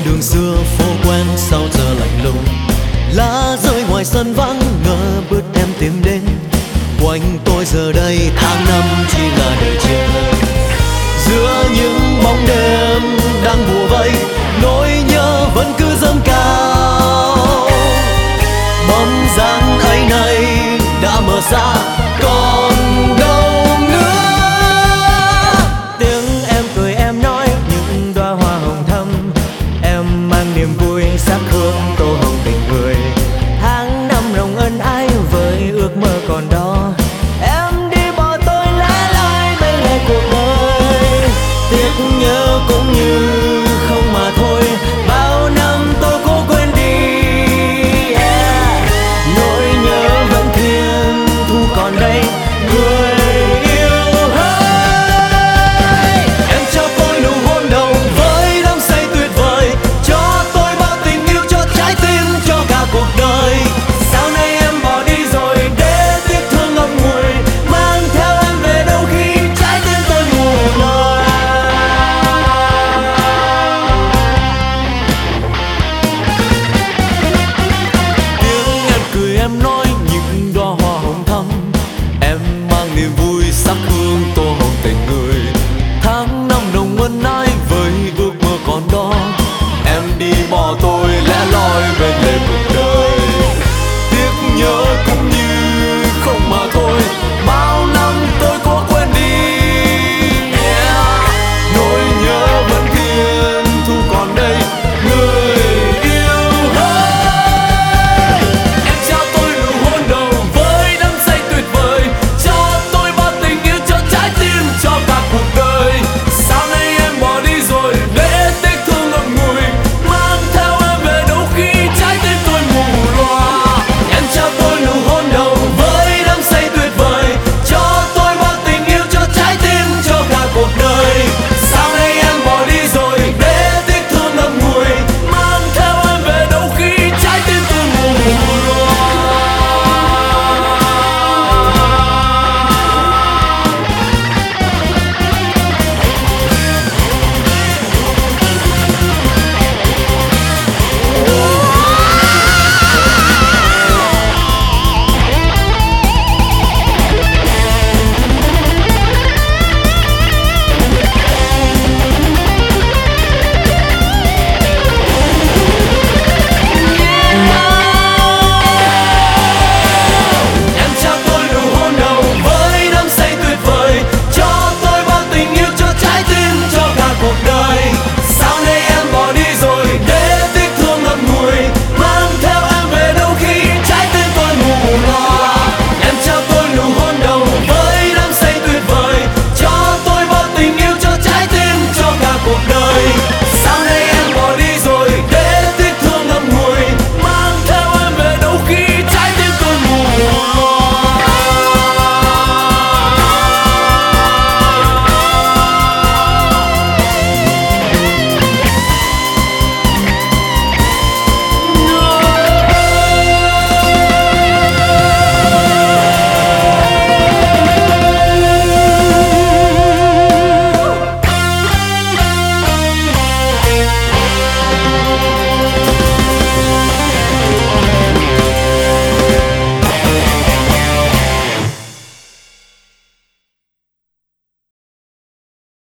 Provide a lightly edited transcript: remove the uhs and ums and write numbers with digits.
đường xưa phố quen sau giờ lạnh lùng, lá rơi ngoài sân vắng ngỡ bước em tìm đến. Quanh tôi giờ đây tháng năm chỉ là đời chờ, giữa những bóng đêm đang bủa vây nỗi nhớ vẫn cứ dâng cao. Bóng dáng ấy nay đã mờ xa còn đâu nữa. Tiếng em cười em nói những đóa hoa hồng thắm, em mang niềm vui